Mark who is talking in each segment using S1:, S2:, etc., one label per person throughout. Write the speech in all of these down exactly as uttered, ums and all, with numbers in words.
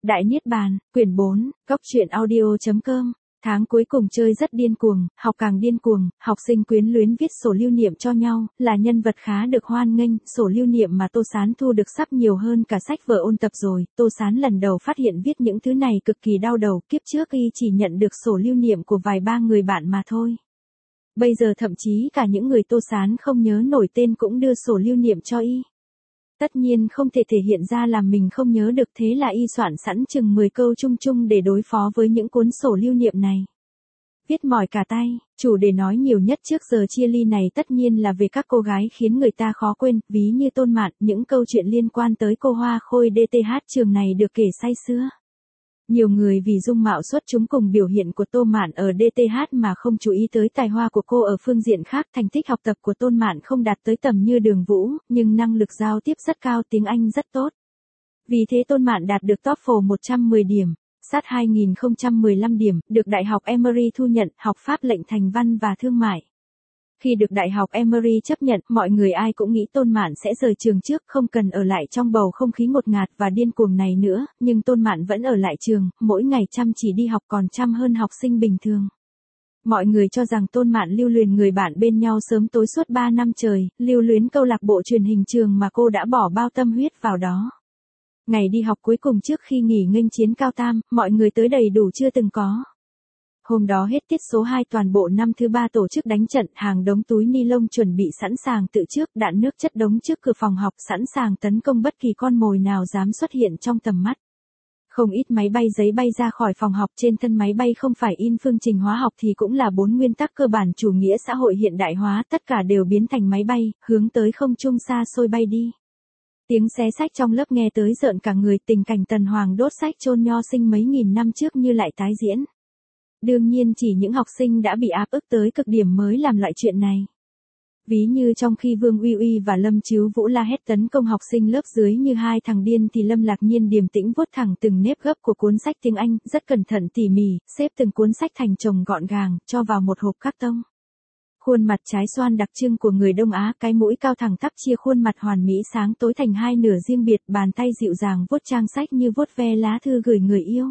S1: Đại Niết Bàn, quyển bốn, góc truyện audio chấm com. Tháng cuối cùng chơi rất điên cuồng, học càng điên cuồng, học sinh quyến luyến viết sổ lưu niệm cho nhau, là nhân vật khá được hoan nghênh, sổ lưu niệm mà Tô Sán thu được sắp nhiều hơn cả sách vở ôn tập rồi. Tô Sán lần đầu phát hiện viết những thứ này cực kỳ đau đầu, kiếp trước y chỉ nhận được sổ lưu niệm của vài ba người bạn mà thôi. Bây giờ thậm chí cả những người Tô Sán không nhớ nổi tên cũng đưa sổ lưu niệm cho y. Tất nhiên không thể thể hiện ra là mình không nhớ được, thế là y soạn sẵn chừng mười câu chung chung để đối phó với những cuốn sổ lưu niệm này. Viết mỏi cả tay, chủ đề nói nhiều nhất trước giờ chia ly này tất nhiên là về các cô gái khiến người ta khó quên, ví như Tôn Mạn, những câu chuyện liên quan tới cô Hoa Khôi đê tê hát trường này được kể say sưa. Nhiều người vì dung mạo xuất chúng cùng biểu hiện của Tô Mạn ở đê tê hát mà không chú ý tới tài hoa của cô ở phương diện khác. Thành tích học tập của Tôn Mạn không đạt tới tầm như Đường Vũ, nhưng năng lực giao tiếp rất cao, tiếng Anh rất tốt. Vì thế Tôn Mạn đạt được TOEFL một trăm mười điểm, sát hai nghìn không trăm mười lăm điểm, được Đại học Emory thu nhận, học pháp lệnh thành văn và thương mại. Khi được Đại học Emory chấp nhận, mọi người ai cũng nghĩ Tôn Mạn sẽ rời trường trước, không cần ở lại trong bầu không khí ngột ngạt và điên cuồng này nữa, nhưng Tôn Mạn vẫn ở lại trường, mỗi ngày chăm chỉ đi học còn chăm hơn học sinh bình thường. Mọi người cho rằng Tôn Mạn lưu luyến người bạn bên nhau sớm tối suốt ba năm trời, lưu luyến câu lạc bộ truyền hình trường mà cô đã bỏ bao tâm huyết vào đó. Ngày đi học cuối cùng trước khi nghỉ nghênh chiến cao tam, mọi người tới đầy đủ chưa từng có. Hôm đó hết tiết số hai toàn bộ năm thứ ba tổ chức đánh trận, hàng đống túi ni lông chuẩn bị sẵn sàng từ trước, đạn nước chất đống trước cửa phòng học sẵn sàng tấn công bất kỳ con mồi nào dám xuất hiện trong tầm mắt. Không ít máy bay giấy bay ra khỏi phòng học, trên thân máy bay không phải in phương trình hóa học thì cũng là bốn nguyên tắc cơ bản chủ nghĩa xã hội hiện đại hóa, tất cả đều biến thành máy bay, hướng tới không trung xa xôi bay đi. Tiếng xé sách trong lớp nghe tới rợn cả người, tình cảnh Tần Hoàng đốt sách chôn nho sinh mấy nghìn năm trước như lại tái diễn. Đương nhiên chỉ những học sinh đã bị áp ức tới cực điểm mới làm loại chuyện này. Ví như trong khi Vương Uy Uy và Lâm Chứu Vũ la hét tấn công học sinh lớp dưới như hai thằng điên thì Lâm Lạc Nhiên điềm tĩnh vuốt thẳng từng nếp gấp của cuốn sách tiếng Anh, rất cẩn thận tỉ mỉ, xếp từng cuốn sách thành chồng gọn gàng, cho vào một hộp cát tông. Khuôn mặt trái xoan đặc trưng của người Đông Á, cái mũi cao thẳng tắp chia khuôn mặt hoàn mỹ sáng tối thành hai nửa riêng biệt, bàn tay dịu dàng vuốt trang sách như vuốt ve lá thư gửi người yêu.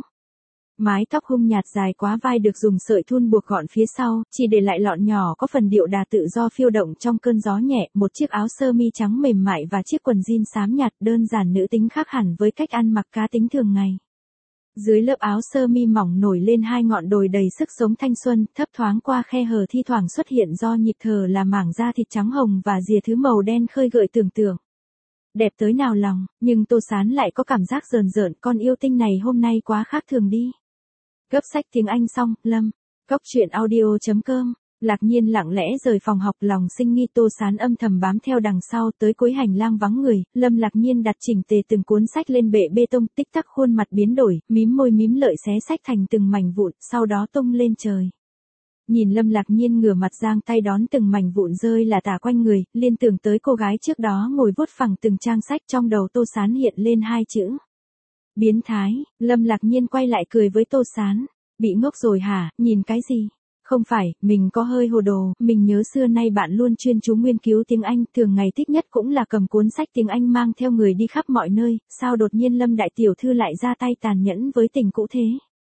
S1: Mái tóc hung nhạt dài quá vai được dùng sợi thun buộc gọn phía sau, chỉ để lại lọn nhỏ có phần điệu đà tự do phiêu động trong cơn gió nhẹ, một chiếc áo sơ mi trắng mềm mại và chiếc quần jean xám nhạt đơn giản nữ tính khác hẳn với cách ăn mặc cá tính thường ngày. Dưới lớp áo sơ mi mỏng nổi lên hai ngọn đồi đầy sức sống thanh xuân, thấp thoáng qua khe hở thi thoảng xuất hiện do nhịp thở là mảng da thịt trắng hồng và rìa thứ màu đen khơi gợi tưởng tượng. Đẹp tới nào lòng, nhưng Tô Sán lại có cảm giác rờn rợn, con yêu tinh này hôm nay quá khác thường đi. Gấp sách tiếng Anh xong, Lâm, góc truyện audio chấm com, Lạc Nhiên lặng lẽ rời phòng học, lòng sinh nghi. Tô Sán âm thầm bám theo đằng sau, tới cuối hành lang vắng người, Lâm Lạc Nhiên đặt chỉnh tề từng cuốn sách lên bệ bê tông, tích tắc khuôn mặt biến đổi, mím môi mím lợi xé sách thành từng mảnh vụn, sau đó tung lên trời. Nhìn Lâm Lạc Nhiên ngửa mặt giang tay đón từng mảnh vụn rơi là tả quanh người, liên tưởng tới cô gái trước đó ngồi vuốt phẳng từng trang sách, trong đầu Tô Sán hiện lên hai chữ. Biến thái. Lâm Lạc Nhiên quay lại cười với Tô Sán. Bị ngốc rồi hả, nhìn cái gì? Không phải, mình có hơi hồ đồ, mình nhớ xưa nay bạn luôn chuyên chú nghiên cứu tiếng Anh, thường ngày thích nhất cũng là cầm cuốn sách tiếng Anh mang theo người đi khắp mọi nơi, sao đột nhiên Lâm đại tiểu thư lại ra tay tàn nhẫn với tình cũ thế?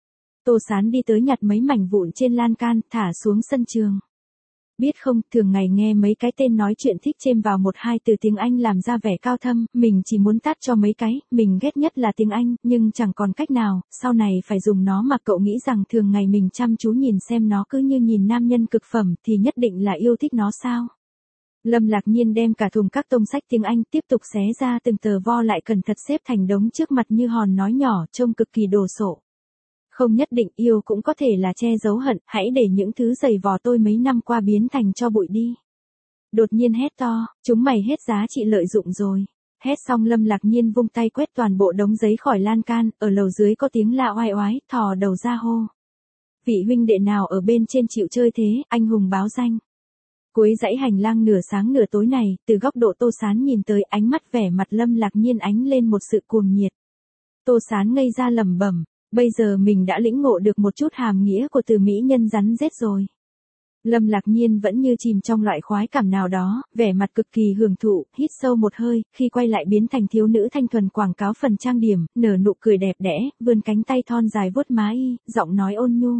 S1: Tô Sán đi tới nhặt mấy mảnh vụn trên lan can, thả xuống sân trường. Biết không, thường ngày nghe mấy cái tên nói chuyện thích chêm vào một hai từ tiếng Anh làm ra vẻ cao thâm, mình chỉ muốn tát cho mấy cái, mình ghét nhất là tiếng Anh, nhưng chẳng còn cách nào, sau này phải dùng nó mà cậu nghĩ rằng thường ngày mình chăm chú nhìn xem nó cứ như nhìn nam nhân cực phẩm thì nhất định là yêu thích nó sao? Lâm Lạc Nhiên đem cả thùng các tông sách tiếng Anh tiếp tục xé ra từng tờ vo lại cẩn thận xếp thành đống trước mặt như hòn nói nhỏ, trông cực kỳ đồ sộ. Không nhất định yêu cũng có thể là che giấu hận, hãy để những thứ giày vò tôi mấy năm qua biến thành cho bụi đi. Đột nhiên hét to, chúng mày hết giá trị lợi dụng rồi. Hét xong Lâm Lạc Nhiên vung tay quét toàn bộ đống giấy khỏi lan can, ở lầu dưới có tiếng lạ oai oái, thò đầu ra hô. Vị huynh đệ nào ở bên trên chịu chơi thế, anh hùng báo danh. Cuối dãy hành lang nửa sáng nửa tối này, từ góc độ Tô Sán nhìn tới, ánh mắt vẻ mặt Lâm Lạc Nhiên ánh lên một sự cuồng nhiệt. Tô Sán ngây ra lẩm bẩm. Bây giờ mình đã lĩnh ngộ được một chút hàm nghĩa của từ mỹ nhân rắn rết rồi. Lâm Lạc Nhiên vẫn như chìm trong loại khoái cảm nào đó, vẻ mặt cực kỳ hưởng thụ, hít sâu một hơi, khi quay lại biến thành thiếu nữ thanh thuần quảng cáo phần trang điểm, nở nụ cười đẹp đẽ, vươn cánh tay thon dài vuốt má y, giọng nói ôn nhu.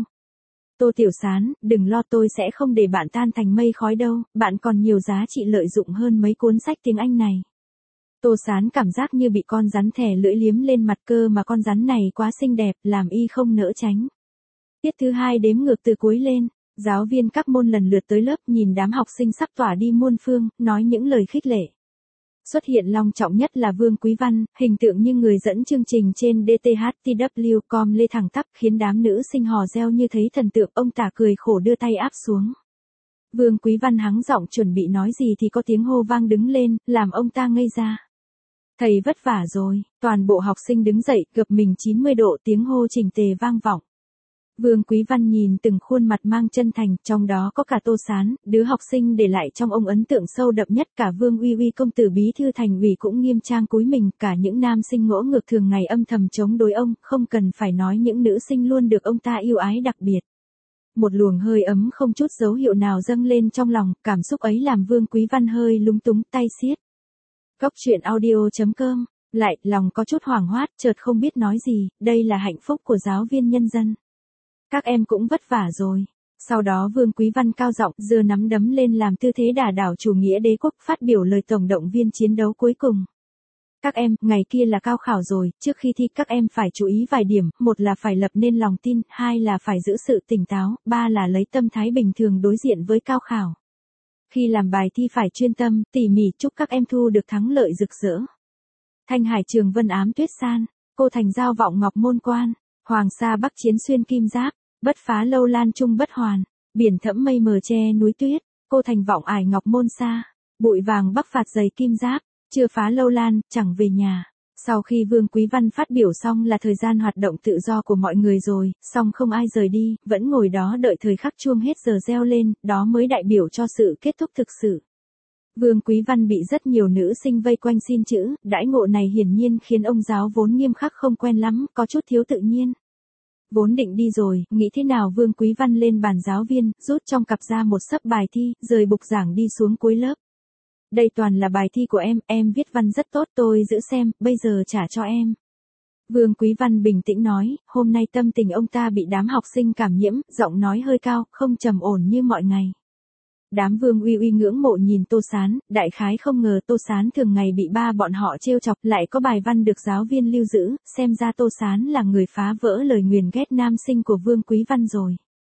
S1: Tô Tiểu Sán, đừng lo, tôi sẽ không để bạn tan thành mây khói đâu, bạn còn nhiều giá trị lợi dụng hơn mấy cuốn sách tiếng Anh này. Tô Sán cảm giác như bị con rắn thè lưỡi liếm lên mặt, cơ mà con rắn này quá xinh đẹp, làm y không nỡ tránh. Tiết thứ hai đếm ngược từ cuối lên. Giáo viên các môn lần lượt tới lớp, nhìn đám học sinh sắp tỏa đi muôn phương, nói những lời khích lệ. Xuất hiện long trọng nhất là Vương Quý Văn, hình tượng như người dẫn chương trình trên đê tê hát tê vê kép com lê thẳng tắp, khiến đám nữ sinh hò reo như thấy thần tượng. Ông tả cười khổ đưa tay áp xuống. Vương Quý Văn hắng giọng chuẩn bị nói gì thì có tiếng hô vang đứng lên, làm ông ta ngây ra. Thầy vất vả rồi, toàn bộ học sinh đứng dậy, gập mình chín mươi độ, tiếng hô chỉnh tề vang vọng. Vương Quý Văn nhìn từng khuôn mặt mang chân thành, trong đó có cả Tô Sán, đứa học sinh để lại trong ông ấn tượng sâu đậm nhất. Cả Vương Uy Uy công tử bí thư thành ủy cũng nghiêm trang cúi mình, cả những nam sinh ngỗ ngược thường ngày âm thầm chống đối ông, không cần phải nói những nữ sinh luôn được ông ta yêu ái đặc biệt. Một luồng hơi ấm không chút dấu hiệu nào dâng lên trong lòng, cảm xúc ấy làm Vương Quý Văn hơi lúng túng, tay siết. Góc truyện audio chấm com, lại, lòng có chút hoảng hốt, chợt không biết nói gì, đây là hạnh phúc của giáo viên nhân dân. Các em cũng vất vả rồi. Sau đó Vương Quý Văn cao giọng giơ nắm đấm lên làm tư thế đả đảo chủ nghĩa đế quốc, phát biểu lời tổng động viên chiến đấu cuối cùng. Các em, ngày kia là cao khảo rồi, trước khi thi các em phải chú ý vài điểm, một là phải lập nên lòng tin, hai là phải giữ sự tỉnh táo, ba là lấy tâm thái bình thường đối diện với cao khảo. Khi làm bài thi phải chuyên tâm, tỉ mỉ, chúc các em thu được thắng lợi rực rỡ. Thanh Hải Trường Vân ám tuyết san, Cô Thành Giao vọng ngọc môn quan, Hoàng Sa Bắc chiến xuyên kim giáp, Bất phá lâu lan trung bất hoàn, biển thẫm mây mờ che núi tuyết, Cô Thành vọng ải ngọc môn xa, bụi vàng bắc phạt dày kim giáp, chưa phá lâu lan, chẳng về nhà. Sau khi Vương Quý Văn phát biểu xong là thời gian hoạt động tự do của mọi người rồi, song không ai rời đi, vẫn ngồi đó đợi thời khắc chuông hết giờ reo lên, đó mới đại biểu cho sự kết thúc thực sự. Vương Quý Văn bị rất nhiều nữ sinh vây quanh xin chữ, đãi ngộ này hiển nhiên khiến ông giáo vốn nghiêm khắc không quen lắm, có chút thiếu tự nhiên. Vốn định đi rồi, nghĩ thế nào Vương Quý Văn lên bàn giáo viên, rút trong cặp ra một xấp bài thi, rời bục giảng đi xuống cuối lớp. Đây toàn là bài thi của em, em viết văn rất tốt, tôi giữ xem, bây giờ trả cho em. Vương Quý Văn bình tĩnh nói, hôm nay tâm tình ông ta bị đám học sinh cảm nhiễm, giọng nói hơi cao, không trầm ổn như mọi ngày. Đám Vương Uy Uy ngưỡng mộ nhìn Tô Sán, đại khái không ngờ Tô Sán thường ngày bị ba bọn họ trêu chọc, lại có bài văn được giáo viên lưu giữ, xem ra Tô Sán là người phá vỡ lời nguyền ghét nam sinh của Vương Quý Văn rồi.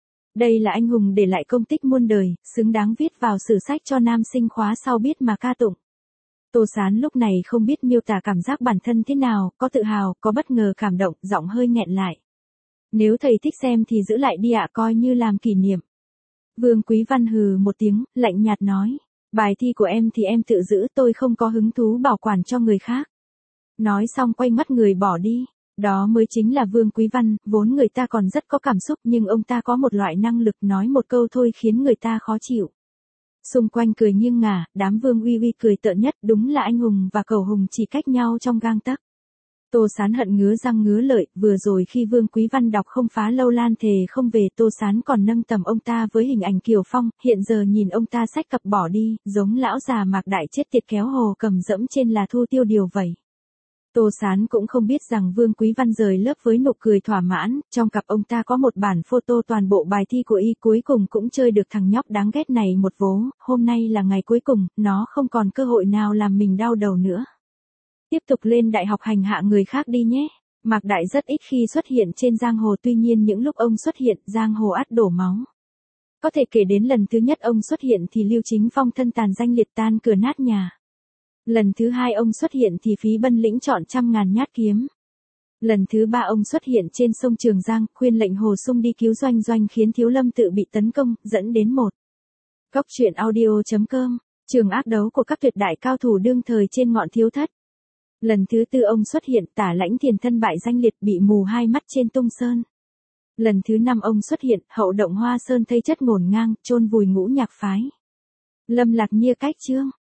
S1: Đây là anh hùng để lại công tích muôn đời, xứng đáng viết vào sử sách cho nam sinh khóa sau biết mà ca tụng. Tô Sán lúc này không biết miêu tả cảm giác bản thân thế nào, có tự hào, có bất ngờ cảm động, giọng hơi nghẹn lại. Nếu thầy thích xem thì giữ lại đi ạ, coi như làm kỷ niệm. Vương Quý Văn hừ một tiếng, lạnh nhạt nói, bài thi của em thì em tự giữ, tôi không có hứng thú bảo quản cho người khác. Nói xong quay mắt người bỏ đi. Đó mới chính là Vương Quý Văn, vốn người ta còn rất có cảm xúc nhưng ông ta có một loại năng lực nói một câu thôi khiến người ta khó chịu. Xung quanh cười nghiêng ngả, đám Vương Uy Uy cười tợn nhất, đúng là anh hùng và cầu hùng chỉ cách nhau trong gang tấc. Tô Sán hận ngứa răng ngứa lợi, vừa rồi khi Vương Quý Văn đọc không phá lâu lan thề không về, Tô Sán còn nâng tầm ông ta với hình ảnh Kiều Phong, hiện giờ nhìn ông ta xách cặp bỏ đi, giống lão già Mạc Đại chết tiệt kéo hồ cầm dẫm trên là thu tiêu điều vậy. Tô Sán cũng không biết rằng Vương Quý Văn rời lớp với nụ cười thỏa mãn, trong cặp ông ta có một bản photo toàn bộ bài thi của y, cuối cùng cũng chơi được thằng nhóc đáng ghét này một vố, hôm nay là ngày cuối cùng, nó không còn cơ hội nào làm mình đau đầu nữa. Tiếp tục lên đại học hành hạ người khác đi nhé. Mạc Đại rất ít khi xuất hiện trên giang hồ, tuy nhiên những lúc ông xuất hiện, giang hồ ắt đổ máu. Có thể kể đến lần thứ nhất ông xuất hiện thì Lưu Chính Phong thân tàn danh liệt tan cửa nát nhà. Lần thứ hai ông xuất hiện thì Phí Bân Lĩnh chọn trăm ngàn nhát kiếm. Lần thứ ba ông xuất hiện trên sông Trường Giang, khuyên lệnh Hồ Sung đi cứu Doanh Doanh khiến Thiếu Lâm tự bị tấn công, dẫn đến một. Góc truyện audio chấm com, trường ác đấu của các tuyệt đại cao thủ đương thời trên ngọn Thiếu Thất. Lần thứ tư ông xuất hiện, Tả Lãnh Thiền thân bại danh liệt bị mù hai mắt trên Tung Sơn. Lần thứ năm ông xuất hiện, Hậu Động Hoa Sơn thây chất ngổn ngang, chôn vùi ngũ nhạc phái. Lâm Lạc Nhiên cách chương.